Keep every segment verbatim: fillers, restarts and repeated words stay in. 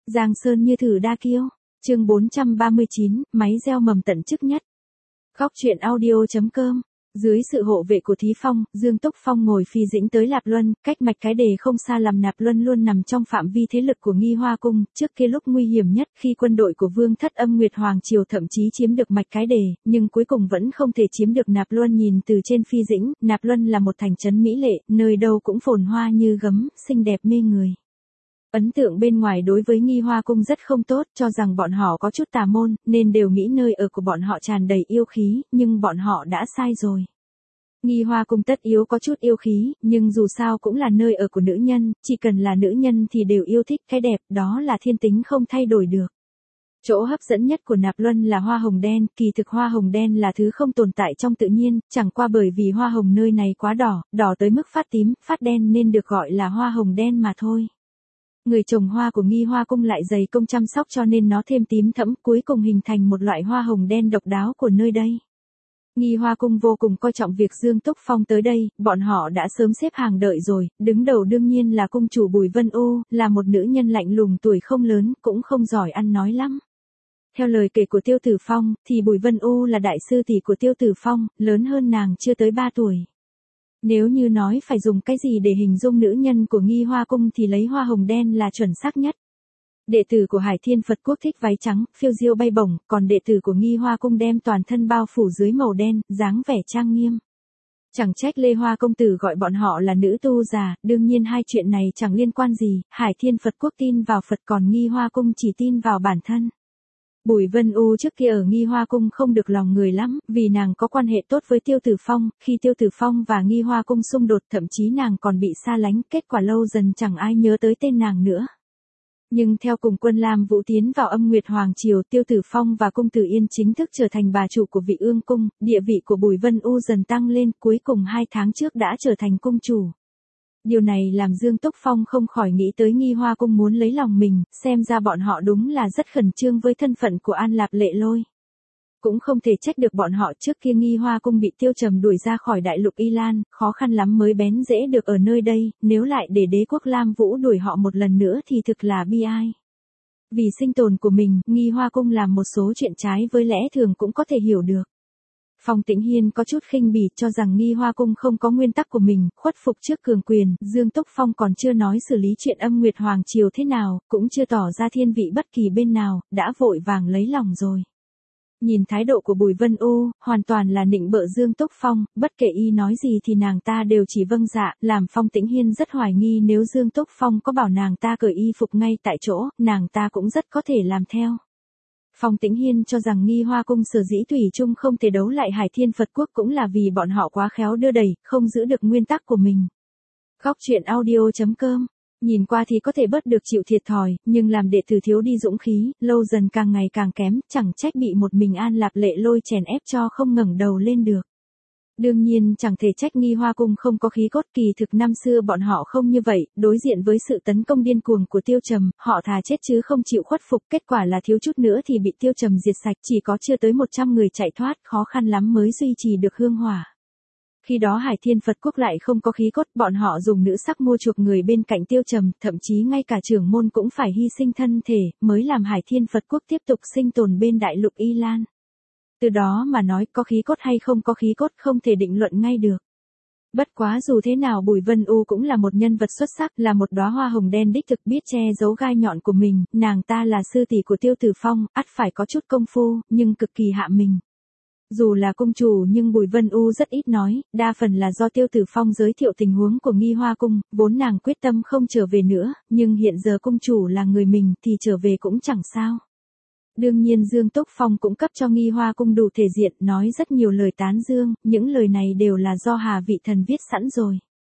Giang Sơn như thử đa kiêu. Chương bốn trăm ba mươi chín, máy gieo mầm tận chức nhất. Góc truyện audio.com. Dưới sự hộ vệ của Thí Phong, Dương Túc Phong ngồi phi dĩnh tới Lạp Luân, cách mạch cái đề không xa làm Nạp Luân luôn nằm trong phạm vi thế lực của Nghi Hoa Cung. Trước kia lúc nguy hiểm nhất khi quân đội của Vương Thất Âm Nguyệt Hoàng Triều thậm chí chiếm được mạch cái đề, nhưng cuối cùng vẫn không thể chiếm được Nạp Luân. Nhìn từ trên phi dĩnh, Nạp Luân là một thành trấn mỹ lệ, nơi đâu cũng phồn hoa như gấm, xinh đẹp mê người. Ấn tượng bên ngoài đối với Nghi Hoa Cung rất không tốt, cho rằng bọn họ có chút tà môn, nên đều nghĩ nơi ở của bọn họ tràn đầy yêu khí, nhưng bọn họ đã sai rồi. Nghi Hoa Cung tất yếu có chút yêu khí, nhưng dù sao cũng là nơi ở của nữ nhân, chỉ cần là nữ nhân thì đều yêu thích cái đẹp, đó là thiên tính không thay đổi được. Chỗ hấp dẫn nhất của Nạp Luân là hoa hồng đen, kỳ thực hoa hồng đen là thứ không tồn tại trong tự nhiên, chẳng qua bởi vì hoa hồng nơi này quá đỏ, đỏ tới mức phát tím, phát đen nên được gọi là hoa hồng đen mà thôi. Người trồng hoa của Nghi Hoa Cung lại dày công chăm sóc cho nên nó thêm tím thẫm, cuối cùng hình thành một loại hoa hồng đen độc đáo của nơi đây. Nghi Hoa Cung vô cùng coi trọng việc Dương Túc Phong tới đây, bọn họ đã sớm xếp hàng đợi rồi, đứng đầu đương nhiên là cung chủ Bùi Vân U, là một nữ nhân lạnh lùng tuổi không lớn, cũng không giỏi ăn nói lắm. Theo lời kể của Tiêu Tử Phong, thì Bùi Vân U là đại sư tỷ của Tiêu Tử Phong, lớn hơn nàng chưa tới ba tuổi. Nếu như nói phải dùng cái gì để hình dung nữ nhân của Nghi Hoa Cung thì lấy hoa hồng đen là chuẩn xác nhất. Đệ tử của Hải Thiên Phật Quốc thích váy trắng, phiêu diêu bay bổng, còn đệ tử của Nghi Hoa Cung đem toàn thân bao phủ dưới màu đen, dáng vẻ trang nghiêm. Chẳng trách Lê Hoa công tử gọi bọn họ là nữ tu già, đương nhiên hai chuyện này chẳng liên quan gì, Hải Thiên Phật Quốc tin vào Phật còn Nghi Hoa Cung chỉ tin vào bản thân. Bùi Vân U trước kia ở Nghi Hoa Cung không được lòng người lắm, vì nàng có quan hệ tốt với Tiêu Tử Phong, khi Tiêu Tử Phong và Nghi Hoa Cung xung đột thậm chí nàng còn bị xa lánh, kết quả lâu dần chẳng ai nhớ tới tên nàng nữa. Nhưng theo cùng Quân Lam Vũ tiến vào Âm Nguyệt Hoàng Triều, Tiêu Tử Phong và Cung Tử Yên chính thức trở thành bà chủ của Vị Ương Cung, địa vị của Bùi Vân U dần tăng lên, cuối cùng hai tháng trước đã trở thành cung chủ. Điều này làm Dương Túc Phong không khỏi nghĩ tới Nghi Hoa Cung muốn lấy lòng mình, xem ra bọn họ đúng là rất khẩn trương với thân phận của An Lạp Lệ Lôi. Cũng không thể trách được bọn họ, trước kia Nghi Hoa Cung bị Tiêu Trầm đuổi ra khỏi đại lục Y Lan, khó khăn lắm mới bén rễ được ở nơi đây, nếu lại để đế quốc Lam Vũ đuổi họ một lần nữa thì thực là bi ai. Vì sinh tồn của mình, Nghi Hoa Cung làm một số chuyện trái với lẽ thường cũng có thể hiểu được. Phong Tĩnh Hiên có chút khinh bỉ cho rằng Nghi Hoa Cung không có nguyên tắc của mình, khuất phục trước cường quyền, Dương Túc Phong còn chưa nói xử lý chuyện Âm Nguyệt Hoàng Triều thế nào, cũng chưa tỏ ra thiên vị bất kỳ bên nào, đã vội vàng lấy lòng rồi. Nhìn thái độ của Bùi Vân U, hoàn toàn là nịnh bợ Dương Túc Phong, bất kể y nói gì thì nàng ta đều chỉ vâng dạ, làm Phong Tĩnh Hiên rất hoài nghi nếu Dương Túc Phong có bảo nàng ta cởi y phục ngay tại chỗ, nàng ta cũng rất có thể làm theo. Phong Tĩnh Hiên cho rằng Nghi Hoa Cung sở dĩ thủy chung không thể đấu lại Hải Thiên Phật Quốc cũng là vì bọn họ quá khéo đưa đẩy, không giữ được nguyên tắc của mình. Góc truyện audio.com. Nhìn qua thì có thể bớt được chịu thiệt thòi, nhưng làm đệ tử thiếu đi dũng khí, lâu dần càng ngày càng kém, chẳng trách bị một mình An Lạp Lệ Lôi chèn ép cho không ngẩng đầu lên được. Đương nhiên chẳng thể trách Nghi Hoa Cung không có khí cốt, kỳ thực năm xưa bọn họ không như vậy, đối diện với sự tấn công điên cuồng của Tiêu Trầm, họ thà chết chứ không chịu khuất phục, kết quả là thiếu chút nữa thì bị Tiêu Trầm diệt sạch, chỉ có chưa tới một trăm người chạy thoát, khó khăn lắm mới duy trì được hương hỏa. Khi đó Hải Thiên Phật Quốc lại không có khí cốt, bọn họ dùng nữ sắc mua chuộc người bên cạnh Tiêu Trầm, thậm chí ngay cả trưởng môn cũng phải hy sinh thân thể, mới làm Hải Thiên Phật Quốc tiếp tục sinh tồn bên đại lục Y Lan. Từ đó mà nói có khí cốt hay không có khí cốt không thể định luận ngay được. Bất quá dù thế nào Bùi Vân U cũng là một nhân vật xuất sắc, là một đóa hoa hồng đen đích thực biết che giấu gai nhọn của mình, nàng ta là sư tỷ của Tiêu Tử Phong, ắt phải có chút công phu, nhưng cực kỳ hạ mình. Dù là cung chủ nhưng Bùi Vân U rất ít nói, đa phần là do Tiêu Tử Phong giới thiệu tình huống của Nghi Hoa Cung, vốn nàng quyết tâm không trở về nữa, nhưng hiện giờ cung chủ là người mình thì trở về cũng chẳng sao. Đương nhiên Dương Túc Phong cũng cấp cho Nghi Hoa Cung đủ thể diện, nói rất nhiều lời tán dương, những lời này đều là do Hà Vị Thần viết sẵn rồi.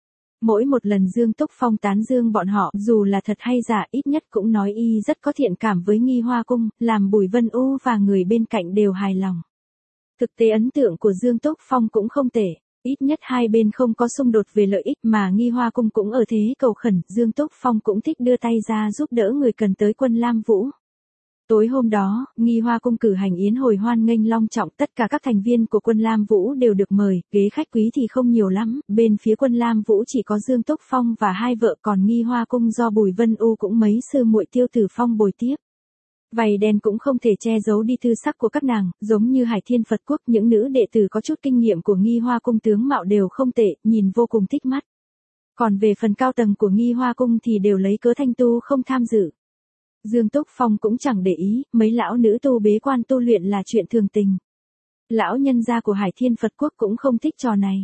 Mỗi một lần Dương Túc Phong tán dương bọn họ, dù là thật hay giả, ít nhất cũng nói y rất có thiện cảm với Nghi Hoa Cung, làm Bùi Vân U và người bên cạnh đều hài lòng. Thực tế ấn tượng của Dương Túc Phong cũng không tệ, ít nhất hai bên không có xung đột về lợi ích mà Nghi Hoa Cung cũng ở thế cầu khẩn, Dương Túc Phong cũng thích đưa tay ra giúp đỡ người cần tới Quân Lam Vũ. Tối hôm đó, Nghi Hoa cung cử hành yến hồi hoan nghênh long trọng, tất cả các thành viên của quân Lam Vũ đều được mời, ghế khách quý thì không nhiều lắm, bên phía quân Lam Vũ chỉ có Dương Túc Phong và hai vợ, còn Nghi Hoa cung do Bùi Vân U cũng mấy sư muội Tiêu Tử Phong bồi tiếp. Vảy đen cũng không thể che giấu đi thư sắc của các nàng, giống như Hải Thiên Phật Quốc, những nữ đệ tử có chút kinh nghiệm của Nghi Hoa cung tướng mạo đều không tệ, nhìn vô cùng thích mắt. Còn về phần cao tầng của Nghi Hoa cung thì đều lấy cớ thanh tu không tham dự. Dương Túc Phong cũng chẳng để ý, mấy lão nữ tu bế quan tu luyện là chuyện thường tình. Lão nhân gia của Hải Thiên Phật Quốc cũng không thích trò này.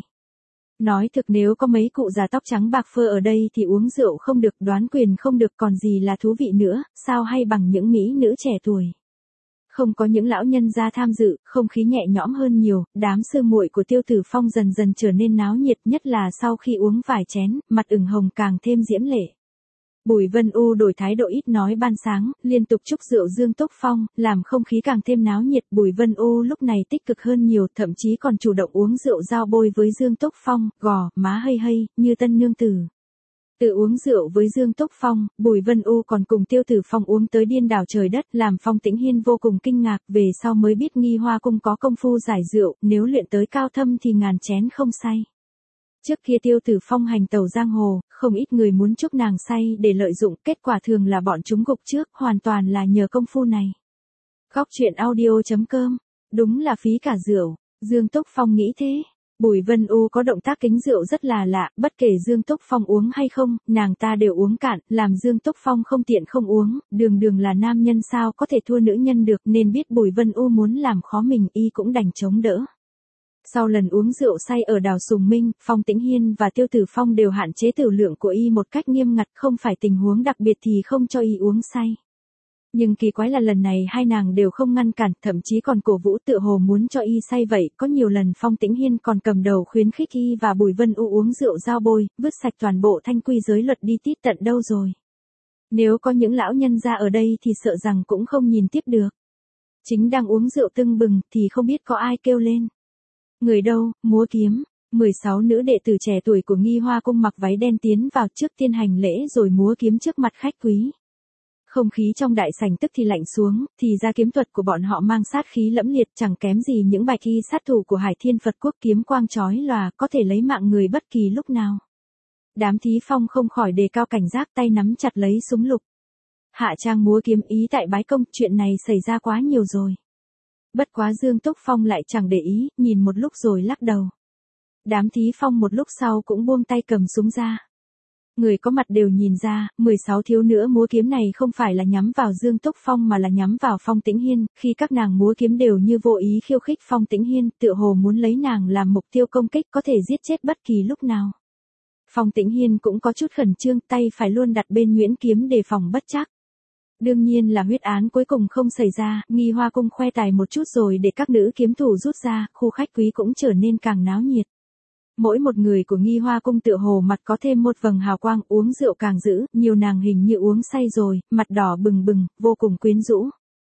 Nói thực nếu có mấy cụ già tóc trắng bạc phơ ở đây thì uống rượu không được, đoán quyền không được, còn gì là thú vị nữa, sao hay bằng những mỹ nữ trẻ tuổi. Không có những lão nhân gia tham dự, không khí nhẹ nhõm hơn nhiều, đám sư muội của Tiêu Tử Phong dần dần trở nên náo nhiệt, nhất là sau khi uống vài chén, mặt ửng hồng càng thêm diễm lệ. Bùi Vân U đổi thái độ ít nói ban sáng, liên tục chúc rượu Dương Túc Phong, làm không khí càng thêm náo nhiệt. Bùi Vân U lúc này tích cực hơn nhiều, thậm chí còn chủ động uống rượu giao bôi với Dương Túc Phong, gò, má hây hây, như tân nương tử. Tự uống rượu với Dương Túc Phong, Bùi Vân U còn cùng Tiêu Tử Phong uống tới điên đảo trời đất, làm Phong Tĩnh Hiên vô cùng kinh ngạc, về sau mới biết Nghi Hoa cung có công phu giải rượu, nếu luyện tới cao thâm thì ngàn chén không say. Trước kia Tiêu Tử Phong hành tẩu giang hồ, không ít người muốn chúc nàng say để lợi dụng, kết quả thường là bọn chúng gục trước, hoàn toàn là nhờ công phu này. Góc truyện audio chấm com, đúng là phí cả rượu, Dương Túc Phong nghĩ thế. Bùi Vân U có động tác kính rượu rất là lạ, bất kể Dương Túc Phong uống hay không, nàng ta đều uống cạn, làm Dương Túc Phong không tiện không uống, đường đường là nam nhân sao có thể thua nữ nhân được, nên biết Bùi Vân U muốn làm khó mình y cũng đành chống đỡ. Sau lần uống rượu say ở đảo Sùng Minh, Phong Tĩnh Hiên và Tiêu Tử Phong đều hạn chế tử lượng của y một cách nghiêm ngặt, không phải tình huống đặc biệt thì không cho y uống say. Nhưng kỳ quái là lần này hai nàng đều không ngăn cản, thậm chí còn cổ vũ tựa hồ muốn cho y say vậy, có nhiều lần Phong Tĩnh Hiên còn cầm đầu khuyến khích y và Bùi Vân U uống rượu giao bôi, vứt sạch toàn bộ thanh quy giới luật đi tít tận đâu rồi. Nếu có những lão nhân gia ở đây thì sợ rằng cũng không nhìn tiếp được. Chính đang uống rượu tưng bừng thì không biết có ai kêu lên. Người đâu, múa kiếm. mười sáu nữ đệ tử trẻ tuổi của Nghi Hoa cung mặc váy đen tiến vào trước tiên hành lễ rồi múa kiếm trước mặt khách quý. Không khí trong đại sảnh tức thì lạnh xuống, thì ra kiếm thuật của bọn họ mang sát khí lẫm liệt, chẳng kém gì những bạch y sát thủ của Hải Thiên Phật Quốc, kiếm quang chói lòa, có thể lấy mạng người bất kỳ lúc nào. Đám thí phong không khỏi đề cao cảnh giác, tay nắm chặt lấy súng lục. Hạ trang múa kiếm ý tại bái công, chuyện này xảy ra quá nhiều rồi. Bất quá Dương Túc Phong lại chẳng để ý, nhìn một lúc rồi lắc đầu. Đám thí phong một lúc sau cũng buông tay cầm súng ra. Người có mặt đều nhìn ra, mười sáu thiếu nữ múa kiếm này không phải là nhắm vào Dương Túc Phong mà là nhắm vào Phong Tĩnh Hiên, khi các nàng múa kiếm đều như vô ý khiêu khích Phong Tĩnh Hiên, tựa hồ muốn lấy nàng làm mục tiêu công kích, có thể giết chết bất kỳ lúc nào. Phong Tĩnh Hiên cũng có chút khẩn trương, tay phải luôn đặt bên nhuyễn kiếm đề phòng bất trắc. Đương nhiên là huyết án cuối cùng không xảy ra, Nghi Hoa cung khoe tài một chút rồi để các nữ kiếm thủ rút ra, khu khách quý cũng trở nên càng náo nhiệt. Mỗi một người của Nghi Hoa cung tựa hồ mặt có thêm một vầng hào quang, uống rượu càng dữ, nhiều nàng hình như uống say rồi, mặt đỏ bừng bừng, vô cùng quyến rũ.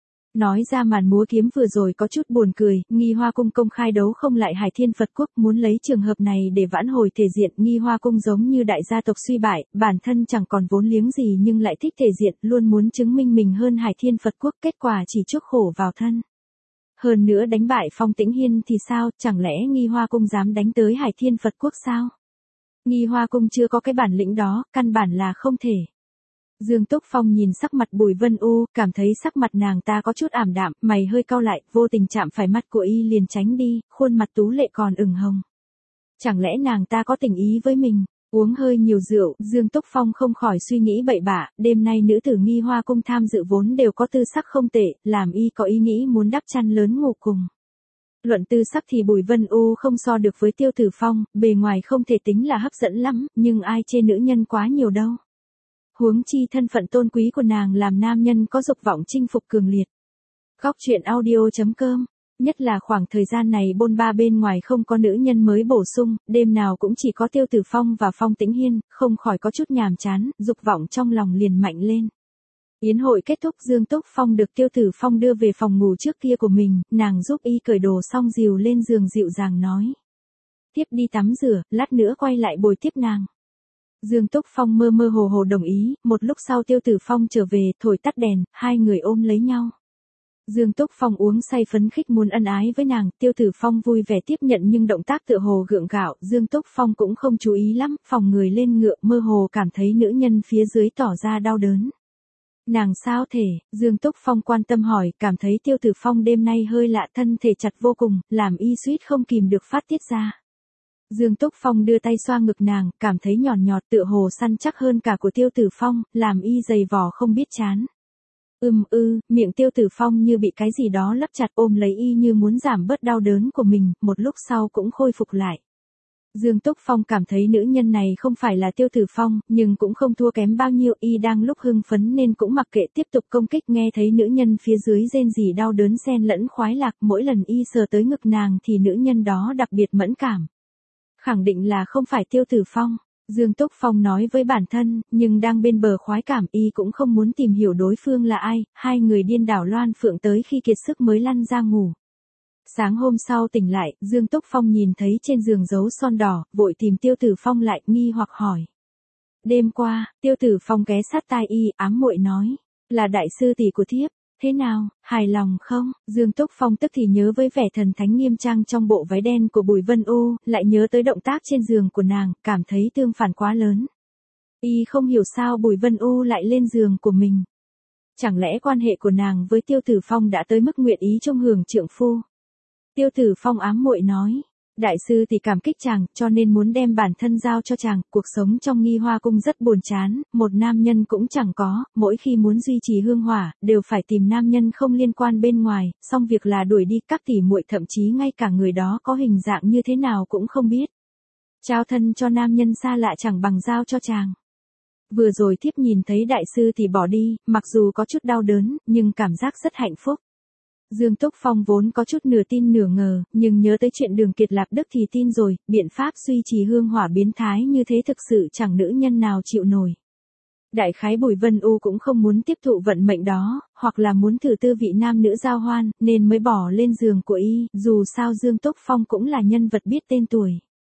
Nói ra màn múa kiếm vừa rồi có chút buồn cười, Nghi Hoa cung công khai đấu không lại Hải Thiên Phật Quốc, muốn lấy trường hợp này để vãn hồi thể diện. Nghi Hoa cung giống như đại gia tộc suy bại, bản thân chẳng còn vốn liếng gì nhưng lại thích thể diện, luôn muốn chứng minh mình hơn Hải Thiên Phật Quốc, kết quả chỉ chuốc khổ vào thân. Hơn nữa đánh bại Phong Tĩnh Hiên thì sao, chẳng lẽ Nghi Hoa cung dám đánh tới Hải Thiên Phật Quốc sao? Nghi Hoa cung chưa có cái bản lĩnh đó, căn bản là không thể. Dương Túc Phong nhìn sắc mặt Bùi Vân U, cảm thấy sắc mặt nàng ta có chút ảm đạm, mày hơi cau lại, vô tình chạm phải mắt của y liền tránh đi, khuôn mặt tú lệ còn ửng hồng. Chẳng lẽ nàng ta có tình ý với mình? Uống hơi nhiều rượu, Dương Túc Phong không khỏi suy nghĩ bậy bạ, đêm nay nữ tử Nghi Hoa cung tham dự vốn đều có tư sắc không tệ, làm y có ý nghĩ muốn đắp chăn lớn ngủ cùng. Luận tư sắc thì Bùi Vân U không so được với Tiêu Tử Phong, bề ngoài không thể tính là hấp dẫn lắm, nhưng ai chê nữ nhân quá nhiều đâu. Huống chi thân phận tôn quý của nàng làm nam nhân có dục vọng chinh phục cường liệt. Góc truyện audio chấm com, nhất là khoảng thời gian này bôn ba bên ngoài không có nữ nhân mới bổ sung, đêm nào cũng chỉ có Tiêu Tử Phong và Phong Tĩnh Hiên, không khỏi có chút nhàm chán, dục vọng trong lòng liền mạnh lên. Yến hội kết thúc, Dương Túc Phong được Tiêu Tử Phong đưa về phòng ngủ trước kia của mình, nàng giúp y cởi đồ xong dìu lên giường dịu dàng nói. Tiếp đi tắm rửa, lát nữa quay lại bồi tiếp nàng. Dương Túc Phong mơ mơ hồ hồ đồng ý, một lúc sau Tiêu Tử Phong trở về, thổi tắt đèn, hai người ôm lấy nhau. Dương Túc Phong uống say phấn khích muốn ân ái với nàng, Tiêu Tử Phong vui vẻ tiếp nhận nhưng động tác tựa hồ gượng gạo, Dương Túc Phong cũng không chú ý lắm, phòng người lên ngựa mơ hồ cảm thấy nữ nhân phía dưới tỏ ra đau đớn. Nàng sao thể, Dương Túc Phong quan tâm hỏi, cảm thấy Tiêu Tử Phong đêm nay hơi lạ, thân thể chặt vô cùng, làm y suýt không kìm được phát tiết ra. Dương Túc Phong đưa tay xoa ngực nàng, cảm thấy nhòn nhọt tựa hồ săn chắc hơn cả của Tiêu Tử Phong, làm y dày vò không biết chán. Ừm ư, miệng Tiêu Tử Phong như bị cái gì đó lấp chặt ôm lấy y như muốn giảm bớt đau đớn của mình, một lúc sau cũng khôi phục lại. Dương Túc Phong cảm thấy nữ nhân này không phải là Tiêu Tử Phong, nhưng cũng không thua kém bao nhiêu, y đang lúc hưng phấn nên cũng mặc kệ tiếp tục công kích, nghe thấy nữ nhân phía dưới rên rỉ đau đớn xen lẫn khoái lạc, mỗi lần y sờ tới ngực nàng thì nữ nhân đó đặc biệt mẫn cảm. Khẳng định là không phải Tiêu Tử Phong, Dương Túc Phong nói với bản thân, nhưng đang bên bờ khoái cảm y cũng không muốn tìm hiểu đối phương là ai, hai người điên đảo loan phượng tới khi kiệt sức mới lăn ra ngủ. Sáng hôm sau tỉnh lại, Dương Túc Phong nhìn thấy trên giường dấu son đỏ, vội tìm Tiêu Tử Phong lại, nghi hoặc hỏi. Đêm qua, Tiêu Tử Phong ghé sát tai y, ám muội nói, là đại sư tỷ của thiếp, thế nào, hài lòng không? Dương Túc Phong tức thì nhớ với vẻ thần thánh nghiêm trang trong bộ váy đen của Bùi Vân U, lại nhớ tới động tác trên giường của nàng, cảm thấy tương phản quá lớn. Y không hiểu sao Bùi Vân U lại lên giường của mình. Chẳng lẽ quan hệ của nàng với Tiêu Tử Phong đã tới mức nguyện ý trông hưởng trượng phu? Tiêu Tử Phong ám muội nói, đại sư thì cảm kích chàng, cho nên muốn đem bản thân giao cho chàng, cuộc sống trong Nghi Hoa Cung rất buồn chán, một nam nhân cũng chẳng có, mỗi khi muốn duy trì hương hỏa, đều phải tìm nam nhân không liên quan bên ngoài, xong việc là đuổi đi các tỷ muội, thậm chí ngay cả người đó có hình dạng như thế nào cũng không biết. Trao thân cho nam nhân xa lạ chẳng bằng giao cho chàng. Vừa rồi thiếp nhìn thấy đại sư thì bỏ đi, mặc dù có chút đau đớn, nhưng cảm giác rất hạnh phúc. Dương Túc Phong vốn có chút nửa tin nửa ngờ, nhưng nhớ tới chuyện Đường Kiệt Lạc Đức thì tin rồi, biện pháp duy trì hương hỏa biến thái như thế thực sự chẳng nữ nhân nào chịu nổi. Đại khái Bùi Vân U cũng không muốn tiếp thụ vận mệnh đó, hoặc là muốn thử tư vị nam nữ giao hoan, nên mới bỏ lên giường của y, dù sao Dương Túc Phong cũng là nhân vật biết tên tuổi.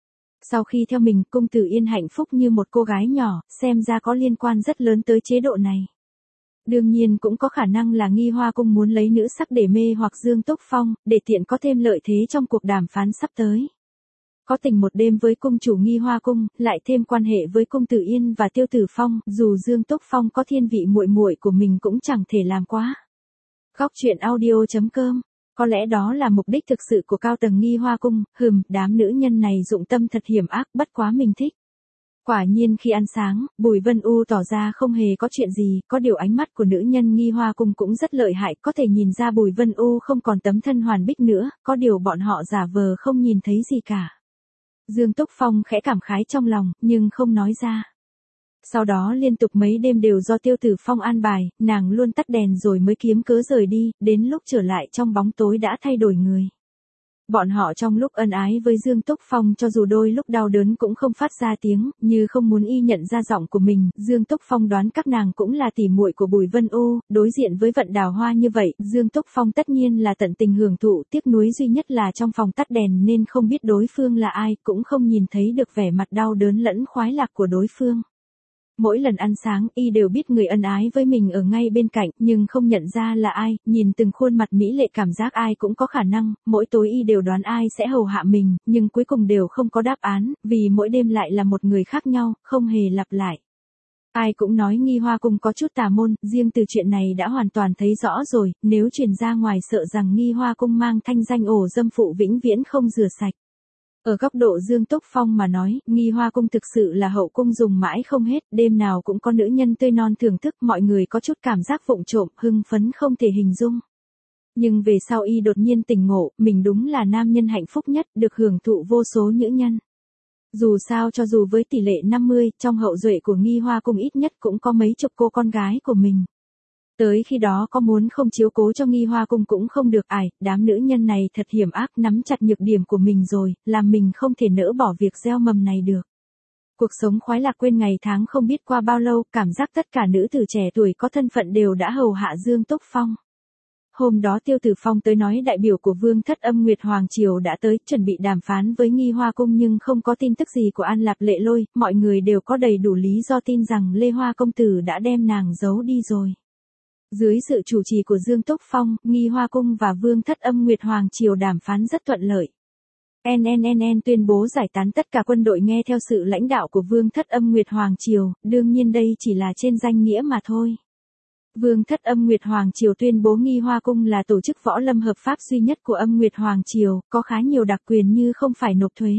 Sau khi theo mình, công tử Yên hạnh phúc như một cô gái nhỏ, xem ra có liên quan rất lớn tới chế độ này. Đương nhiên cũng có khả năng là Nghi Hoa Cung muốn lấy nữ sắc để mê hoặc Dương Túc Phong, để tiện có thêm lợi thế trong cuộc đàm phán sắp tới. Có tình một đêm với cung chủ Nghi Hoa Cung, lại thêm quan hệ với công tử Yên và Tiêu Tử Phong, dù Dương Túc Phong có thiên vị muội muội của mình cũng chẳng thể làm quá. Góc truyện audio chấm com. Có lẽ đó là mục đích thực sự của cao tầng Nghi Hoa Cung, hừm, đám nữ nhân này dụng tâm thật hiểm ác, bất quá mình thích. Quả nhiên khi ăn sáng, Bùi Vân U tỏ ra không hề có chuyện gì, có điều ánh mắt của nữ nhân Nghi Hoa Cung cũng rất lợi hại, có thể nhìn ra Bùi Vân U không còn tấm thân hoàn bích nữa, có điều bọn họ giả vờ không nhìn thấy gì cả. Dương Túc Phong khẽ cảm khái trong lòng, nhưng không nói ra. Sau đó liên tục mấy đêm đều do Tiêu Tử Phong an bài, nàng luôn tắt đèn rồi mới kiếm cớ rời đi, đến lúc trở lại trong bóng tối đã thay đổi người. Bọn họ trong lúc ân ái với Dương Túc Phong cho dù đôi lúc đau đớn cũng không phát ra tiếng, như không muốn y nhận ra giọng của mình, Dương Túc Phong đoán các nàng cũng là tỉ muội của Bùi Vân U, đối diện với vận đào hoa như vậy, Dương Túc Phong tất nhiên là tận tình hưởng thụ, tiếc nuối duy nhất là trong phòng tắt đèn nên không biết đối phương là ai, cũng không nhìn thấy được vẻ mặt đau đớn lẫn khoái lạc của đối phương. Mỗi lần ăn sáng, y đều biết người ân ái với mình ở ngay bên cạnh, nhưng không nhận ra là ai, nhìn từng khuôn mặt mỹ lệ cảm giác ai cũng có khả năng, mỗi tối y đều đoán ai sẽ hầu hạ mình, nhưng cuối cùng đều không có đáp án, vì mỗi đêm lại là một người khác nhau, không hề lặp lại. Ai cũng nói Nghi Hoa Cung có chút tà môn, riêng từ chuyện này đã hoàn toàn thấy rõ rồi, nếu truyền ra ngoài sợ rằng Nghi Hoa Cung mang thanh danh ổ dâm phụ vĩnh viễn không rửa sạch. Ở góc độ Dương Túc Phong mà nói, Nghi Hoa Cung thực sự là hậu cung dùng mãi không hết, đêm nào cũng có nữ nhân tươi non thưởng thức, mọi người có chút cảm giác vụng trộm, hưng phấn không thể hình dung. Nhưng về sau y đột nhiên tỉnh ngộ, mình đúng là nam nhân hạnh phúc nhất, được hưởng thụ vô số nữ nhân. Dù sao cho dù với tỷ lệ năm mươi, trong hậu duệ của Nghi Hoa Cung ít nhất cũng có mấy chục cô con gái của mình. Tới khi đó có muốn không chiếu cố cho Nghi Hoa Cung cũng không được, ải, đám nữ nhân này thật hiểm ác, nắm chặt nhược điểm của mình rồi, làm mình không thể nỡ bỏ việc gieo mầm này được. Cuộc sống khoái lạc quên ngày tháng không biết qua bao lâu, cảm giác tất cả nữ tử trẻ tuổi có thân phận đều đã hầu hạ Dương Túc Phong. Hôm đó Tiêu Tử Phong tới nói đại biểu của Vương thất Âm Nguyệt Hoàng Triều đã tới, chuẩn bị đàm phán với Nghi Hoa Cung nhưng không có tin tức gì của An Lạp Lệ Lôi, mọi người đều có đầy đủ lý do tin rằng Lê Hoa Công Tử đã đem nàng giấu đi rồi. Dưới sự chủ trì của Dương Túc Phong, Nghi Hoa Cung và Vương Thất Âm Nguyệt Hoàng Triều đàm phán rất thuận lợi. en en en en tuyên bố giải tán tất cả quân đội nghe theo sự lãnh đạo của Vương Thất Âm Nguyệt Hoàng Triều, đương nhiên đây chỉ là trên danh nghĩa mà thôi. Vương Thất Âm Nguyệt Hoàng Triều tuyên bố Nghi Hoa Cung là tổ chức võ lâm hợp pháp duy nhất của Âm Nguyệt Hoàng Triều, có khá nhiều đặc quyền như không phải nộp thuế.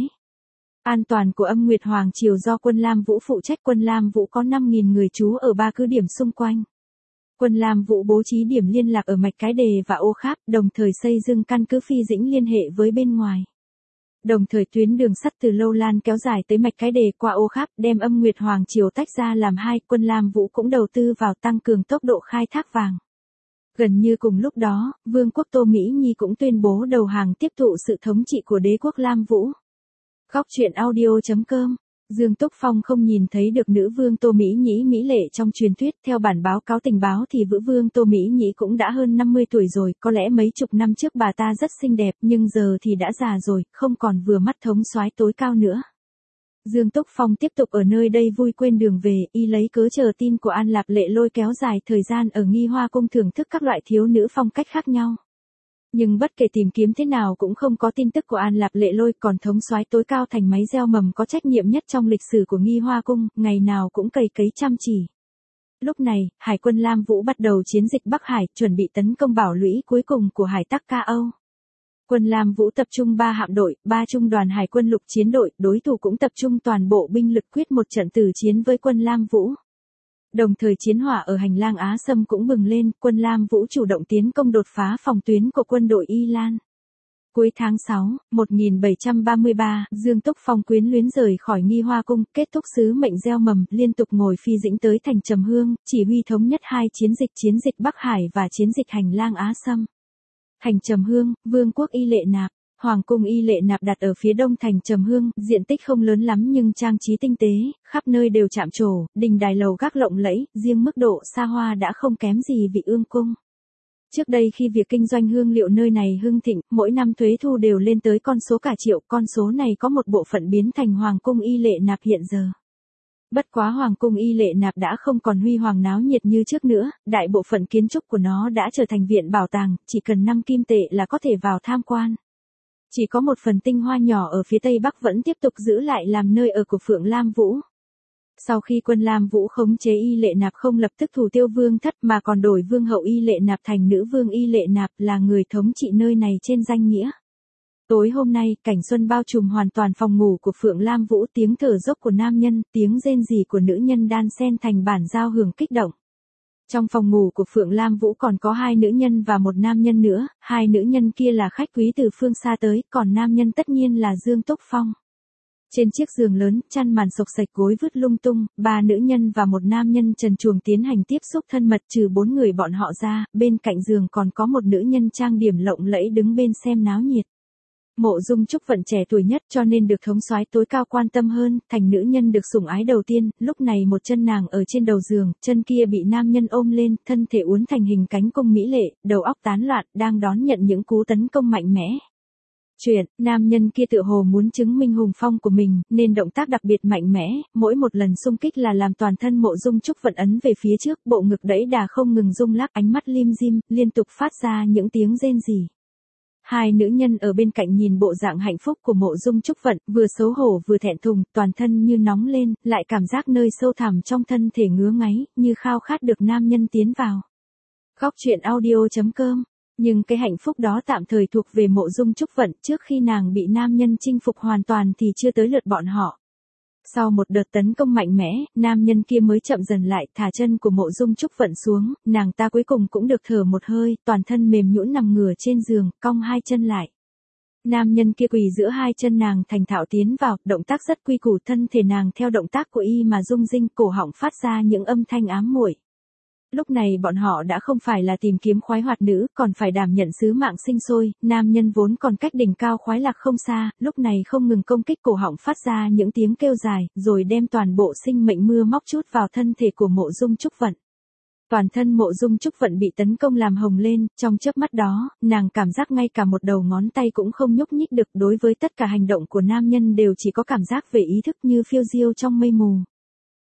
An toàn của Âm Nguyệt Hoàng Triều do Quân Lam Vũ phụ trách. Quân Lam Vũ có năm nghìn người trú ở ba cứ điểm xung quanh. Quân Lam Vũ bố trí điểm liên lạc ở Mạch Cái Đề và Ô Kháp, đồng thời xây dựng căn cứ Phi Dĩnh liên hệ với bên ngoài. Đồng thời tuyến đường sắt từ Lâu Lan kéo dài tới Mạch Cái Đề qua Ô Kháp, đem Âm Nguyệt Hoàng Triều tách ra làm hai. Quân Lam Vũ cũng đầu tư vào tăng cường tốc độ khai thác vàng. Gần như cùng lúc đó, Vương quốc Tô Mỹ Nhi cũng tuyên bố đầu hàng tiếp thụ sự thống trị của đế quốc Lam Vũ. Góc truyện audio chấm com. Dương Túc Phong không nhìn thấy được nữ vương Tô Mỹ Nhĩ mỹ lệ trong truyền thuyết. Theo bản báo cáo tình báo thì nữ vương Tô Mỹ Nhĩ cũng đã hơn năm mươi tuổi rồi, có lẽ mấy chục năm trước bà ta rất xinh đẹp nhưng giờ thì đã già rồi, không còn vừa mắt thống soái tối cao nữa. Dương Túc Phong tiếp tục ở nơi đây vui quên đường về, y lấy cớ chờ tin của An Lạp Lệ Lôi kéo dài thời gian ở Nghi Hoa Cung thưởng thức các loại thiếu nữ phong cách khác nhau. Nhưng bất kể tìm kiếm thế nào cũng không có tin tức của An Lạp Lệ Lôi, còn thống soái tối cao thành máy gieo mầm có trách nhiệm nhất trong lịch sử của Nghi Hoa Cung, ngày nào cũng cày cấy chăm chỉ. Lúc này, Hải quân Lam Vũ bắt đầu chiến dịch Bắc Hải, chuẩn bị tấn công bảo lũy cuối cùng của Hải tặc Ca Âu. Quân Lam Vũ tập trung ba hạm đội, ba trung đoàn hải quân lục chiến đội, đối thủ cũng tập trung toàn bộ binh lực quyết một trận tử chiến với quân Lam Vũ. Đồng thời chiến hỏa ở hành lang Á Sâm cũng bừng lên, quân Lam Vũ chủ động tiến công đột phá phòng tuyến của quân đội Y Lan. Cuối tháng sáu, một nghìn bảy trăm ba mươi ba, Dương Túc Phong quyến luyến rời khỏi Nghi Hoa Cung, kết thúc sứ mệnh gieo mầm, liên tục ngồi phi dĩnh tới thành Trầm Hương, chỉ huy thống nhất hai chiến dịch chiến dịch Bắc Hải và chiến dịch hành lang Á Sâm. Thành Trầm Hương, Vương quốc Y Lệ Nạp. Hoàng cung Y Lệ Nạp đặt ở phía đông thành Trầm Hương, diện tích không lớn lắm nhưng trang trí tinh tế, khắp nơi đều chạm trổ, đình đài lầu gác lộng lẫy, riêng mức độ xa hoa đã không kém gì Vị Ương cung. Trước đây khi việc kinh doanh hương liệu nơi này hưng thịnh, mỗi năm thuế thu đều lên tới con số cả triệu, con số này có một bộ phận biến thành Hoàng cung Y Lệ Nạp hiện giờ. Bất quá Hoàng cung Y Lệ Nạp đã không còn huy hoàng náo nhiệt như trước nữa, đại bộ phận kiến trúc của nó đã trở thành viện bảo tàng, chỉ cần năm kim tệ là có thể vào tham quan. Chỉ có một phần tinh hoa nhỏ ở phía tây bắc vẫn tiếp tục giữ lại làm nơi ở của Phượng Lam Vũ. Sau khi quân Lam Vũ khống chế Y Lệ Nạp không lập tức thủ tiêu Vương Thất mà còn đổi Vương hậu Y Lệ Nạp thành nữ vương Y Lệ Nạp, là người thống trị nơi này trên danh nghĩa. Tối hôm nay, cảnh xuân bao trùm hoàn toàn phòng ngủ của Phượng Lam Vũ, tiếng thở dốc của nam nhân, tiếng rên rỉ của nữ nhân đan xen thành bản giao hưởng kích động. Trong phòng ngủ của Phượng Lam Vũ còn có hai nữ nhân và một nam nhân nữa, hai nữ nhân kia là khách quý từ phương xa tới, còn nam nhân tất nhiên là Dương Túc Phong. Trên chiếc giường lớn, chăn màn xộc xệch gối vứt lung tung, ba nữ nhân và một nam nhân trần truồng tiến hành tiếp xúc thân mật, trừ bốn người bọn họ ra, bên cạnh giường còn có một nữ nhân trang điểm lộng lẫy đứng bên xem náo nhiệt. Mộ Dung Trúc Vận trẻ tuổi nhất cho nên được thống soái tối cao quan tâm hơn, thành nữ nhân được sủng ái đầu tiên, lúc này một chân nàng ở trên đầu giường, chân kia bị nam nhân ôm lên, thân thể uốn thành hình cánh cung mỹ lệ, đầu óc tán loạn, đang đón nhận những cú tấn công mạnh mẽ. Chuyện, nam nhân kia tựa hồ muốn chứng minh hùng phong của mình, nên động tác đặc biệt mạnh mẽ, mỗi một lần xung kích là làm toàn thân Mộ Dung Trúc Vận ấn về phía trước, bộ ngực đẫy đà không ngừng rung lắc, ánh mắt lim dim, liên tục phát ra những tiếng rên rỉ. Hai nữ nhân ở bên cạnh nhìn bộ dạng hạnh phúc của Mộ Dung Trúc Vận, vừa xấu hổ vừa thẹn thùng, toàn thân như nóng lên, lại cảm giác nơi sâu thẳm trong thân thể ngứa ngáy, như khao khát được nam nhân tiến vào. Góc truyện audio chấm com. Nhưng cái hạnh phúc đó tạm thời thuộc về Mộ Dung Trúc Vận, trước khi nàng bị nam nhân chinh phục hoàn toàn thì chưa tới lượt bọn họ. Sau một đợt tấn công mạnh mẽ, nam nhân kia mới chậm dần lại, thả chân của Mộ Dung Trúc Vận xuống, nàng ta cuối cùng cũng được thở một hơi, toàn thân mềm nhũn nằm ngửa trên giường, cong hai chân lại. Nam nhân kia quỳ giữa hai chân nàng thành thạo tiến vào, động tác rất quy củ, thân thể nàng theo động tác của y mà rung rinh, cổ họng phát ra những âm thanh ám muội. Lúc này bọn họ đã không phải là tìm kiếm khoái hoạt nữ, còn phải đảm nhận sứ mạng sinh sôi, nam nhân vốn còn cách đỉnh cao khoái lạc không xa, lúc này không ngừng công kích cổ họng phát ra những tiếng kêu dài, rồi đem toàn bộ sinh mệnh mưa móc chút vào thân thể của Mộ Dung Trúc Vận. Toàn thân Mộ Dung Trúc Vận bị tấn công làm hồng lên, trong chớp mắt đó, nàng cảm giác ngay cả một đầu ngón tay cũng không nhúc nhích được, đối với tất cả hành động của nam nhân đều chỉ có cảm giác về ý thức như phiêu diêu trong mây mù.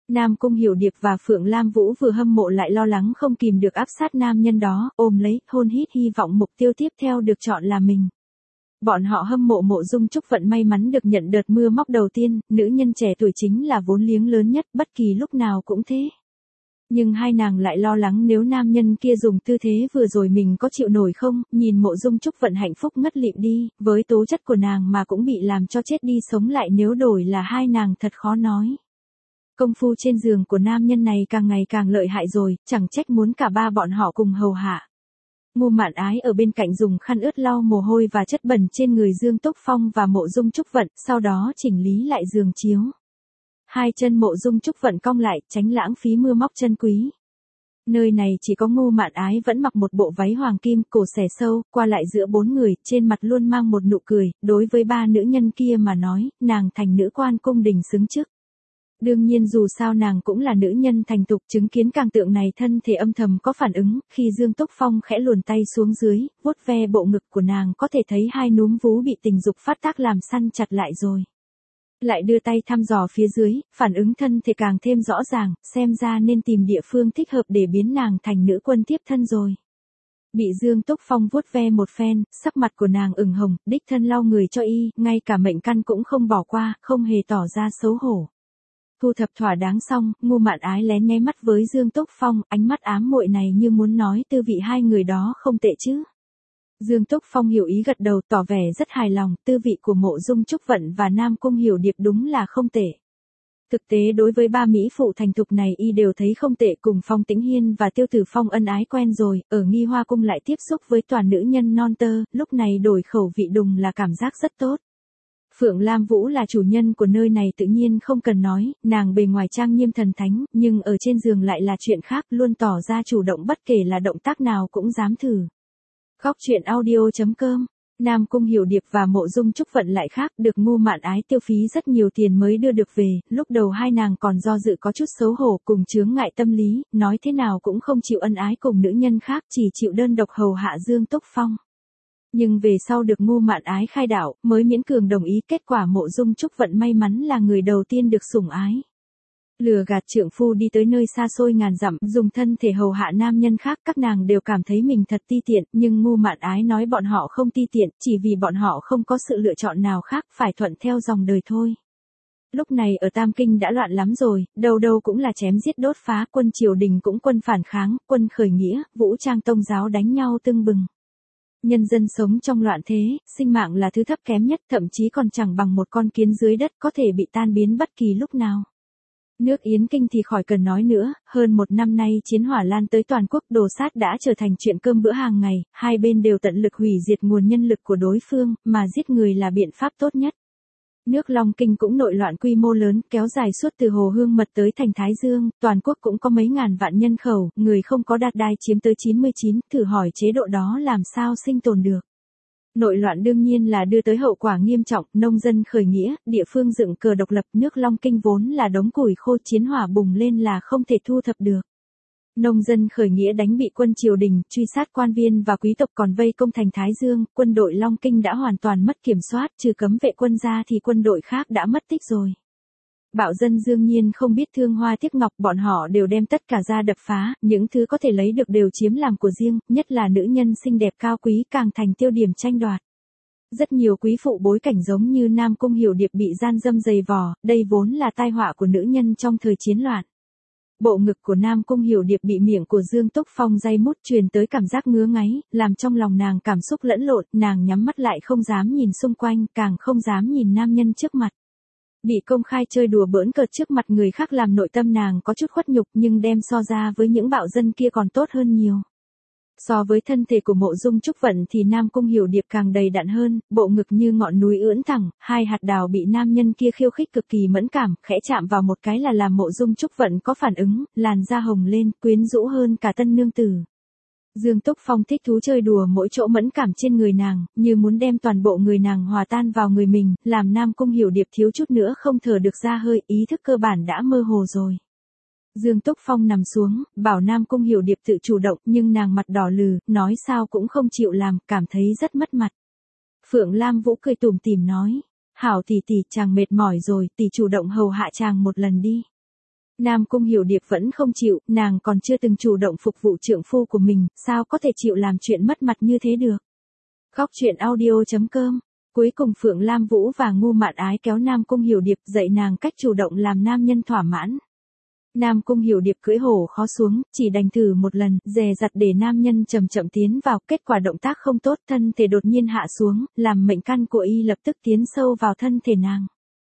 Nam Cung Hiểu Điệp và Phượng Lam Vũ vừa hâm mộ lại lo lắng không kìm được áp sát nam nhân đó, ôm lấy, hôn hít hy vọng mục tiêu tiếp theo được chọn là mình. Bọn họ hâm mộ Mộ Dung Trúc Vận may mắn được nhận đợt mưa móc đầu tiên, nữ nhân trẻ tuổi chính là vốn liếng lớn nhất, bất kỳ lúc nào cũng thế. Nhưng hai nàng lại lo lắng nếu nam nhân kia dùng tư thế vừa rồi mình có chịu nổi không, nhìn Mộ Dung Trúc Vận hạnh phúc ngất lịm đi, với tố chất của nàng mà cũng bị làm cho chết đi sống lại, nếu đổi là hai nàng thật khó nói. Công phu trên giường của nam nhân này càng ngày càng lợi hại rồi, chẳng trách muốn cả ba bọn họ cùng hầu hạ. Ngô Mạn Ái ở bên cạnh dùng khăn ướt lau mồ hôi và chất bẩn trên người Dương Túc Phong và Mộ Dung Trúc Vận, sau đó chỉnh lý lại giường chiếu. Hai chân Mộ Dung Trúc Vận cong lại, tránh lãng phí mưa móc chân quý. Nơi này chỉ có Ngô Mạn Ái vẫn mặc một bộ váy hoàng kim, cổ xẻ sâu, qua lại giữa bốn người, trên mặt luôn mang một nụ cười, đối với ba nữ nhân kia mà nói, nàng thành nữ quan cung đình xứng chức. Đương nhiên dù sao nàng cũng là nữ nhân thành thục, chứng kiến cảnh tượng này thân thể âm thầm có phản ứng, khi Dương Túc Phong khẽ luồn tay xuống dưới, vuốt ve bộ ngực của nàng có thể thấy hai núm vú bị tình dục phát tác làm săn chặt lại rồi. Lại đưa tay thăm dò phía dưới, phản ứng thân thể càng thêm rõ ràng, xem ra nên tìm địa phương thích hợp để biến nàng thành nữ quân tiếp thân rồi. Bị Dương Túc Phong vuốt ve một phen, sắc mặt của nàng ửng hồng, đích thân lau người cho y, ngay cả mệnh căn cũng không bỏ qua, không hề tỏ ra xấu hổ. Thu thập thỏa đáng xong, Ngô Mạn Ái lén né mắt với Dương Túc Phong, ánh mắt ám muội này như muốn nói tư vị hai người đó không tệ chứ. Dương Túc Phong hiểu ý gật đầu, tỏ vẻ rất hài lòng, tư vị của Mộ Dung Trúc Vận và Nam Cung Hiểu Điệp đúng là không tệ. Thực tế đối với ba mỹ phụ thành thục này y đều thấy không tệ, cùng Phong Tĩnh Hiên và Tiêu Tử Phong ân ái quen rồi, ở Nghi Hoa Cung lại tiếp xúc với toàn nữ nhân non tơ, lúc này đổi khẩu vị đùng là cảm giác rất tốt. Phượng Lam Vũ là chủ nhân của nơi này tự nhiên không cần nói, nàng bề ngoài trang nghiêm thần thánh, nhưng ở trên giường lại là chuyện khác, luôn tỏ ra chủ động bất kể là động tác nào cũng dám thử. Góc truyện audio chấm com. Nam Cung Hiểu Điệp và Mộ Dung Trúc Vận lại khác, được Ngô Mạn Ái tiêu phí rất nhiều tiền mới đưa được về, lúc đầu hai nàng còn do dự có chút xấu hổ cùng chướng ngại tâm lý, nói thế nào cũng không chịu ân ái cùng nữ nhân khác, chỉ chịu đơn độc hầu hạ Dương Túc Phong. Nhưng về sau được Ngô Mạn Ái khai đạo, mới miễn cường đồng ý, kết quả Mộ Dung Trúc Vận may mắn là người đầu tiên được sủng ái. Lừa gạt trượng phu đi tới nơi xa xôi ngàn dặm, dùng thân thể hầu hạ nam nhân khác, các nàng đều cảm thấy mình thật ti tiện, nhưng Ngô Mạn Ái nói bọn họ không ti tiện, chỉ vì bọn họ không có sự lựa chọn nào khác, phải thuận theo dòng đời thôi. Lúc này ở Tam Kinh đã loạn lắm rồi, đâu đâu cũng là chém giết đốt phá, quân triều đình cũng quân phản kháng, quân khởi nghĩa, vũ trang tông giáo đánh nhau tưng bừng. Nhân dân sống trong loạn thế, sinh mạng là thứ thấp kém nhất, thậm chí còn chẳng bằng một con kiến dưới đất, có thể bị tan biến bất kỳ lúc nào. Nước Yến Kinh thì khỏi cần nói nữa, hơn một năm nay chiến hỏa lan tới toàn quốc, đồ sát đã trở thành chuyện cơm bữa hàng ngày, hai bên đều tận lực hủy diệt nguồn nhân lực của đối phương, mà giết người là biện pháp tốt nhất. Nước Long Kinh cũng nội loạn quy mô lớn, kéo dài suốt từ Hồ Hương Mật tới thành Thái Dương, toàn quốc cũng có mấy ngàn vạn nhân khẩu, người không có đạt đai chiếm tới chín mươi chín, thử hỏi chế độ đó làm sao sinh tồn được. Nội loạn đương nhiên là đưa tới hậu quả nghiêm trọng, nông dân khởi nghĩa, địa phương dựng cờ độc lập, nước Long Kinh vốn là đống củi khô, chiến hỏa bùng lên là không thể thu thập được. Nông dân khởi nghĩa đánh bị quân triều đình, truy sát quan viên và quý tộc, còn vây công thành Thái Dương, quân đội Long Kinh đã hoàn toàn mất kiểm soát, trừ cấm vệ quân ra thì quân đội khác đã mất tích rồi. Bạo dân đương nhiên không biết thương hoa tiếc ngọc, bọn họ đều đem tất cả ra đập phá, những thứ có thể lấy được đều chiếm làm của riêng, nhất là nữ nhân xinh đẹp cao quý càng thành tiêu điểm tranh đoạt. Rất nhiều quý phụ bối cảnh giống như Nam Cung Hiểu Điệp bị gian dâm dày vò, đây vốn là tai họa của nữ nhân trong thời chiến loạn. Bộ ngực của Nam Cung Hiểu Điệp bị miệng của Dương Túc Phong day mút, truyền tới cảm giác ngứa ngáy, làm trong lòng nàng cảm xúc lẫn lộn, nàng nhắm mắt lại không dám nhìn xung quanh, càng không dám nhìn nam nhân trước mặt. Bị công khai chơi đùa bỡn cợt trước mặt người khác làm nội tâm nàng có chút khuất nhục, nhưng đem so ra với những bạo dân kia còn tốt hơn nhiều. So với thân thể của Mộ Dung Trúc Vận thì Nam Cung Hiểu Điệp càng đầy đặn hơn, bộ ngực như ngọn núi ưỡn thẳng, hai hạt đào bị nam nhân kia khiêu khích cực kỳ mẫn cảm, khẽ chạm vào một cái là làm Mộ Dung Trúc Vận có phản ứng, làn da hồng lên, quyến rũ hơn cả tân nương tử. Dương Túc Phong thích thú chơi đùa mỗi chỗ mẫn cảm trên người nàng, như muốn đem toàn bộ người nàng hòa tan vào người mình, làm Nam Cung Hiểu Điệp thiếu chút nữa không thở được ra hơi, ý thức cơ bản đã mơ hồ rồi. Dương Túc Phong nằm xuống, bảo Nam Cung Hiểu Điệp tự chủ động, nhưng nàng mặt đỏ lừ, nói sao cũng không chịu làm, cảm thấy rất mất mặt. Phượng Lam Vũ cười tủm tỉm nói, hảo tỷ tỷ, chàng mệt mỏi rồi, tỷ chủ động hầu hạ chàng một lần đi. Nam Cung Hiểu Điệp vẫn không chịu, nàng còn chưa từng chủ động phục vụ trượng phu của mình, sao có thể chịu làm chuyện mất mặt như thế được. Góc truyện audio.com. Cuối cùng Phượng Lam Vũ và Ngô Mạn Ái kéo Nam Cung Hiểu Điệp dạy nàng cách chủ động làm nam nhân thỏa mãn. Nam Cung Hiểu Điệp cưỡi hổ khó xuống, chỉ đành thử một lần, dè dặt để nam nhân chậm chậm tiến vào, kết quả động tác không tốt, thân thể đột nhiên hạ xuống, làm mệnh căn của y lập tức tiến sâu vào thân thể nàng.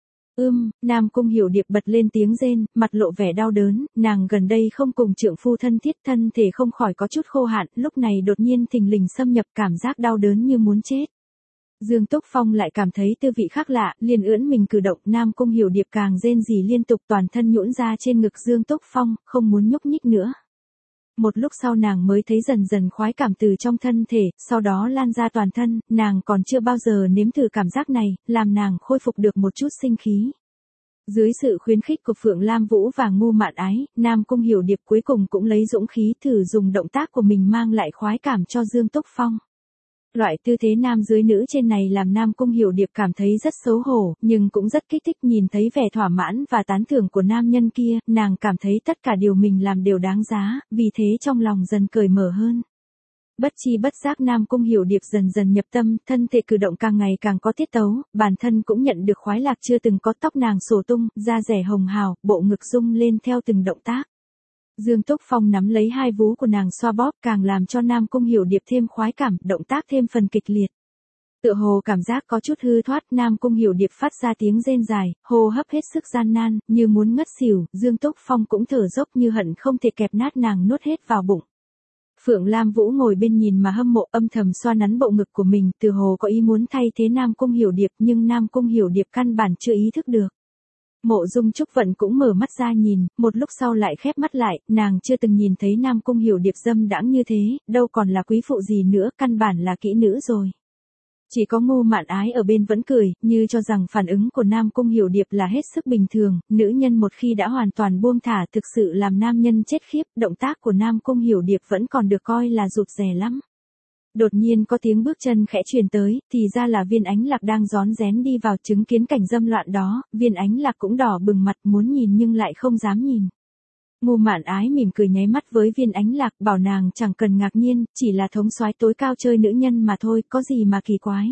Ưm, Nam Cung Hiểu Điệp bật lên tiếng rên, mặt lộ vẻ đau đớn, nàng gần đây không cùng trượng phu thân thiết, thân thể không khỏi có chút khô hạn, lúc này đột nhiên thình lình xâm nhập, cảm giác đau đớn như muốn chết. Dương Túc Phong lại cảm thấy tư vị khác lạ, liền ưỡn mình cử động, Nam Cung Hiểu Điệp càng rên rỉ liên tục, toàn thân nhũn ra trên ngực Dương Túc Phong, không muốn nhúc nhích nữa. Một lúc sau nàng mới thấy dần dần khoái cảm từ trong thân thể, sau đó lan ra toàn thân, nàng còn chưa bao giờ nếm thử cảm giác này, làm nàng khôi phục được một chút sinh khí. Dưới sự khuyến khích của Phượng Lam Vũ và Ngô Mạn Ái, Nam Cung Hiểu Điệp cuối cùng cũng lấy dũng khí thử dùng động tác của mình mang lại khoái cảm cho Dương Túc Phong. Loại tư thế nam dưới nữ trên này làm Nam Cung Hiểu Điệp cảm thấy rất xấu hổ, nhưng cũng rất kích thích, nhìn thấy vẻ thỏa mãn và tán thưởng của nam nhân kia, nàng cảm thấy tất cả điều mình làm đều đáng giá, vì thế trong lòng dần cởi mở hơn. Bất chi bất giác Nam Cung Hiểu Điệp dần dần nhập tâm, thân thể cử động càng ngày càng có tiết tấu, bản thân cũng nhận được khoái lạc chưa từng có, tóc nàng xổ tung, da dẻ hồng hào, bộ ngực rung lên theo từng động tác. Dương Túc Phong nắm lấy hai vú của nàng xoa bóp, càng làm cho Nam Cung Hiểu Điệp thêm khoái cảm, động tác thêm phần kịch liệt. Tựa hồ cảm giác có chút hư thoát, Nam Cung Hiểu Điệp phát ra tiếng rên dài, hô hấp hết sức gian nan, như muốn ngất xỉu, Dương Túc Phong cũng thở dốc như hận không thể kẹp nát nàng nuốt hết vào bụng. Phượng Lam Vũ ngồi bên nhìn mà hâm mộ, âm thầm xoa nắn bộ ngực của mình, từ hồ có ý muốn thay thế Nam Cung Hiểu Điệp, nhưng Nam Cung Hiểu Điệp căn bản chưa ý thức được. Mộ Dung Trúc Vận cũng mở mắt ra nhìn, một lúc sau lại khép mắt lại, nàng chưa từng nhìn thấy Nam Cung Hiểu Điệp dâm đãng như thế, đâu còn là quý phụ gì nữa, căn bản là kỹ nữ rồi. Chỉ có Ngô Mạn Ái ở bên vẫn cười, như cho rằng phản ứng của Nam Cung Hiểu Điệp là hết sức bình thường, nữ nhân một khi đã hoàn toàn buông thả thực sự làm nam nhân chết khiếp, động tác của Nam Cung Hiểu Điệp vẫn còn được coi là rụt rè lắm. Đột nhiên có tiếng bước chân khẽ truyền tới, thì ra là Viên Ánh Lạc đang rón rén đi vào, chứng kiến cảnh dâm loạn đó, Viên Ánh Lạc cũng đỏ bừng mặt, muốn nhìn nhưng lại không dám nhìn. Ngô Mạn Ái mỉm cười nháy mắt với Viên Ánh Lạc, bảo nàng chẳng cần ngạc nhiên, chỉ là thống soái tối cao chơi nữ nhân mà thôi, có gì mà kỳ quái.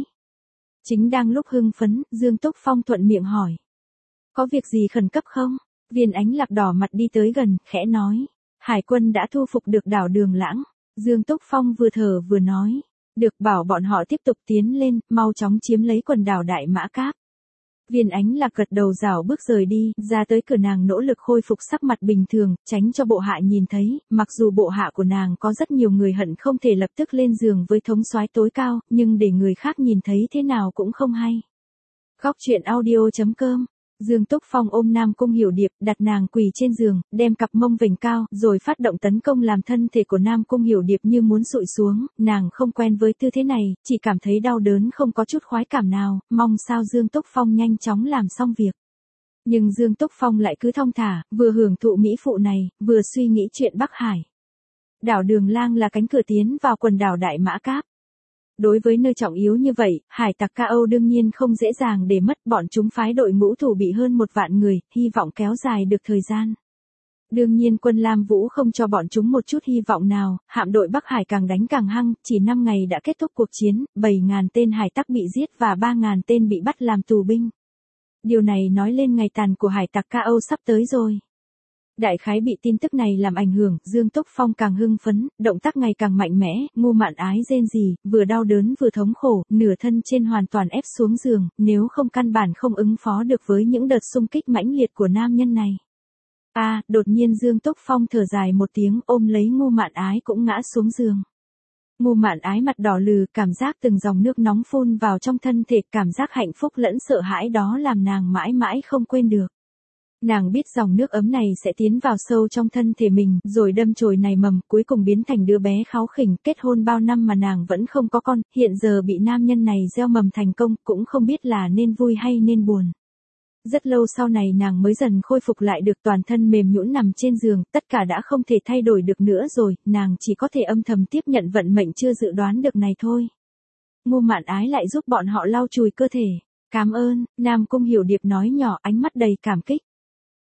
Chính đang lúc hưng phấn, Dương Túc Phong thuận miệng hỏi. Có việc gì khẩn cấp không? Viên Ánh Lạc đỏ mặt đi tới gần, khẽ nói. Hải quân đã thu phục được đảo Đường Lãng. Dương Túc Phong vừa thở vừa nói. Được, bảo bọn họ tiếp tục tiến lên, mau chóng chiếm lấy quần đảo Đại Mã Cáp. Viên Ánh Lạc gật đầu rảo bước rời đi, ra tới cửa nàng nỗ lực khôi phục sắc mặt bình thường, tránh cho bộ hạ nhìn thấy, mặc dù bộ hạ của nàng có rất nhiều người hận không thể lập tức lên giường với thống soái tối cao, nhưng để người khác nhìn thấy thế nào cũng không hay. Góc truyện audio.com. Dương Túc Phong ôm Nam Cung Hiểu Điệp, đặt nàng quỳ trên giường, đem cặp mông vểnh cao, rồi phát động tấn công làm thân thể của Nam Cung Hiểu Điệp như muốn sụi xuống, nàng không quen với tư thế này, chỉ cảm thấy đau đớn không có chút khoái cảm nào, mong sao Dương Túc Phong nhanh chóng làm xong việc. Nhưng Dương Túc Phong lại cứ thong thả, vừa hưởng thụ mỹ phụ này, vừa suy nghĩ chuyện Bắc Hải. Đảo Đường Lang là cánh cửa tiến vào quần đảo Đại Mã Cáp. Đối với nơi trọng yếu như vậy, hải tặc Ca Âu đương nhiên không dễ dàng để mất, bọn chúng phái đội ngũ thủ bị hơn một vạn người, hy vọng kéo dài được thời gian. Đương nhiên quân Lam Vũ không cho bọn chúng một chút hy vọng nào, hạm đội Bắc Hải càng đánh càng hăng, chỉ năm ngày đã kết thúc cuộc chiến, bảy nghìn tên hải tặc bị giết và ba nghìn tên bị bắt làm tù binh. Điều này nói lên ngày tàn của hải tặc Ca Âu sắp tới rồi. Đại khái bị tin tức này làm ảnh hưởng, Dương Túc Phong càng hưng phấn, động tác ngày càng mạnh mẽ, Ngô Mạn Ái rên rỉ, vừa đau đớn vừa thống khổ, nửa thân trên hoàn toàn ép xuống giường, nếu không căn bản không ứng phó được với những đợt xung kích mãnh liệt của nam nhân này. A, à, đột nhiên Dương Túc Phong thở dài một tiếng, ôm lấy Ngô Mạn Ái cũng ngã xuống giường. Ngô Mạn Ái mặt đỏ lừ, cảm giác từng dòng nước nóng phun vào trong thân thể, cảm giác hạnh phúc lẫn sợ hãi đó làm nàng mãi mãi không quên được. Nàng biết dòng nước ấm này sẽ tiến vào sâu trong thân thể mình, rồi đâm chồi nảy mầm, cuối cùng biến thành đứa bé kháu khỉnh, kết hôn bao năm mà nàng vẫn không có con, hiện giờ bị nam nhân này gieo mầm thành công, cũng không biết là nên vui hay nên buồn. Rất lâu sau này nàng mới dần khôi phục lại được, toàn thân mềm nhũn nằm trên giường, tất cả đã không thể thay đổi được nữa rồi, nàng chỉ có thể âm thầm tiếp nhận vận mệnh chưa dự đoán được này thôi. Ngô Mạn Ái lại giúp bọn họ lau chùi cơ thể. Cảm ơn, Nam Cung Hiểu Điệp nói nhỏ, ánh mắt đầy cảm kích.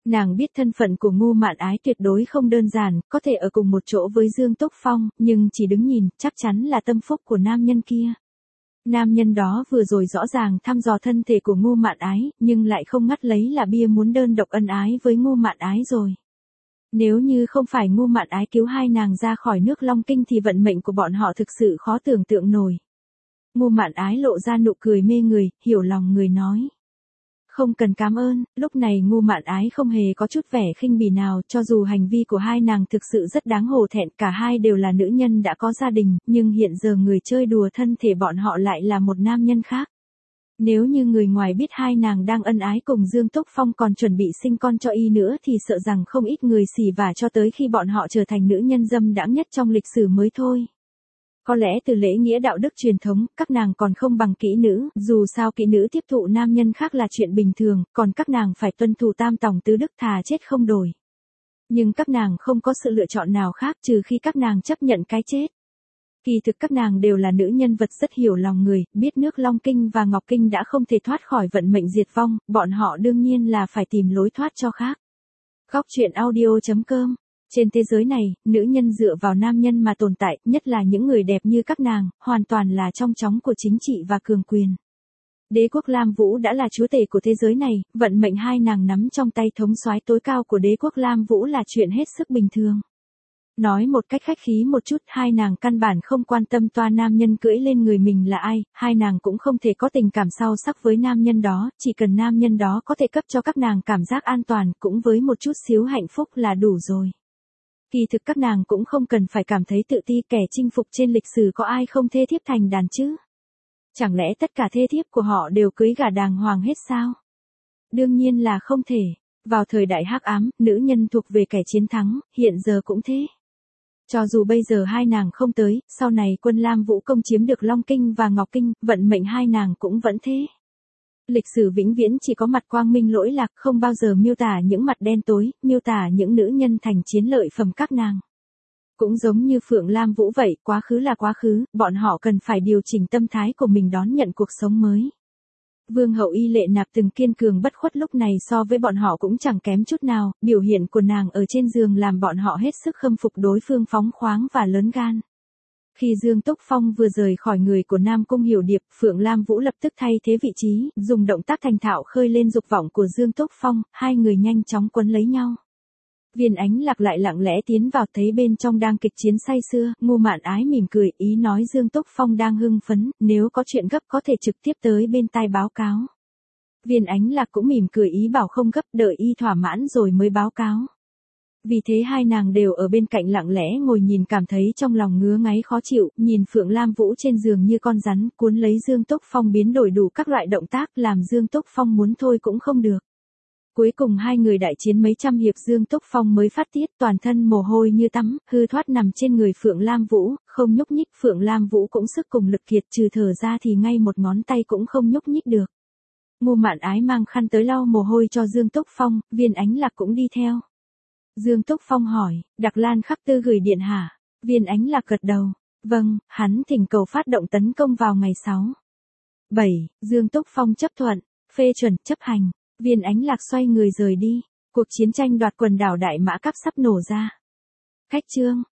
Nàng biết thân phận của Ngô Mạn Ái tuyệt đối không đơn giản, có thể ở cùng một chỗ với Dương Túc Phong, nhưng chỉ đứng nhìn, chắc chắn là tâm phúc của nam nhân kia. Nam nhân đó vừa rồi rõ ràng thăm dò thân thể của Ngô Mạn Ái, nhưng lại không ngắt lấy là bia muốn đơn độc ân ái với Ngô Mạn Ái rồi. Nếu như không phải Ngô Mạn Ái cứu hai nàng ra khỏi nước Long Kinh thì vận mệnh của bọn họ thực sự khó tưởng tượng nổi. Ngô Mạn Ái lộ ra nụ cười mê người, hiểu lòng người nói. Không cần cảm ơn, lúc này Ngô Mạn Ái không hề có chút vẻ khinh bỉ nào, cho dù hành vi của hai nàng thực sự rất đáng hổ thẹn, cả hai đều là nữ nhân đã có gia đình, nhưng hiện giờ người chơi đùa thân thể bọn họ lại là một nam nhân khác. Nếu như người ngoài biết hai nàng đang ân ái cùng Dương Túc Phong còn chuẩn bị sinh con cho y nữa thì sợ rằng không ít người xỉ vả cho tới khi bọn họ trở thành nữ nhân dâm đãng nhất trong lịch sử mới thôi. Có lẽ từ lễ nghĩa đạo đức truyền thống, các nàng còn không bằng kỹ nữ, dù sao kỹ nữ tiếp thụ nam nhân khác là chuyện bình thường, còn các nàng phải tuân thủ tam tòng tứ đức thà chết không đổi. Nhưng các nàng không có sự lựa chọn nào khác trừ khi các nàng chấp nhận cái chết. Kỳ thực các nàng đều là nữ nhân vật rất hiểu lòng người, biết nước Long Kinh và Ngọc Kinh đã không thể thoát khỏi vận mệnh diệt vong, bọn họ đương nhiên là phải tìm lối thoát cho khác. Góc truyện audio chấm com. Trên thế giới này, nữ nhân dựa vào nam nhân mà tồn tại, nhất là những người đẹp như các nàng, hoàn toàn là trong chóng của chính trị và cường quyền. Đế quốc Lam Vũ đã là chúa tể của thế giới này, vận mệnh hai nàng nắm trong tay thống soái tối cao của đế quốc Lam Vũ là chuyện hết sức bình thường. Nói một cách khách khí một chút, hai nàng căn bản không quan tâm toa nam nhân cưỡi lên người mình là ai, hai nàng cũng không thể có tình cảm sâu sắc với nam nhân đó, chỉ cần nam nhân đó có thể cấp cho các nàng cảm giác an toàn, cũng với một chút xíu hạnh phúc là đủ rồi. Kỳ thực các nàng cũng không cần phải cảm thấy tự ti, kẻ chinh phục trên lịch sử có ai không thê thiếp thành đàn chứ? Chẳng lẽ tất cả thê thiếp của họ đều cưới gả đàng hoàng hết sao? Đương nhiên là không thể. Vào thời đại hắc ám, nữ nhân thuộc về kẻ chiến thắng, hiện giờ cũng thế. Cho dù bây giờ hai nàng không tới, sau này quân Lam Vũ công chiếm được Long Kinh và Ngọc Kinh, vận mệnh hai nàng cũng vẫn thế. Lịch sử vĩnh viễn chỉ có mặt quang minh lỗi lạc, không bao giờ miêu tả những mặt đen tối, miêu tả những nữ nhân thành chiến lợi phẩm các nàng. Cũng giống như Phượng Lam Vũ vậy, quá khứ là quá khứ, bọn họ cần phải điều chỉnh tâm thái của mình đón nhận cuộc sống mới. Vương hậu Y Lệ Nạp từng kiên cường bất khuất, lúc này so với bọn họ cũng chẳng kém chút nào, biểu hiện của nàng ở trên giường làm bọn họ hết sức khâm phục đối phương phóng khoáng và lớn gan. Khi Dương Túc Phong vừa rời khỏi người của Nam Cung Hiểu Điệp, Phượng Lam Vũ lập tức thay thế vị trí, dùng động tác thành thạo khơi lên dục vọng của Dương Túc Phong, hai người nhanh chóng quấn lấy nhau. Viên Ánh Lạc lại lặng lẽ tiến vào, thấy bên trong đang kịch chiến say sưa, Ngô Mạn Ái mỉm cười, ý nói Dương Túc Phong đang hưng phấn, nếu có chuyện gấp có thể trực tiếp tới bên tai báo cáo. Viên Ánh Lạc cũng mỉm cười ý bảo không gấp, đợi y thỏa mãn rồi mới báo cáo. Vì thế hai nàng đều ở bên cạnh lặng lẽ ngồi nhìn, cảm thấy trong lòng ngứa ngáy khó chịu, nhìn Phượng Lam Vũ trên giường như con rắn, cuốn lấy Dương Túc Phong biến đổi đủ các loại động tác làm Dương Túc Phong muốn thôi cũng không được. Cuối cùng hai người đại chiến mấy trăm hiệp, Dương Túc Phong mới phát tiết, toàn thân mồ hôi như tắm, hư thoát nằm trên người Phượng Lam Vũ, không nhúc nhích. Phượng Lam Vũ cũng sức cùng lực kiệt, trừ thở ra thì ngay một ngón tay cũng không nhúc nhích được. Ngô Mạn Ái mang khăn tới lau mồ hôi cho Dương Túc Phong, Viên Ánh Lạc cũng đi theo. Dương Túc Phong hỏi, Đặc Lan Khắc Tư gửi điện hả? Viên Ánh Lạc gật đầu. Vâng, hắn thỉnh cầu phát động tấn công vào ngày sáu. bảy, Dương Túc Phong chấp thuận, phê chuẩn, chấp hành. Viên Ánh Lạc xoay người rời đi. Cuộc chiến tranh đoạt quần đảo Đại Mã Cáp sắp nổ ra. Khách chương.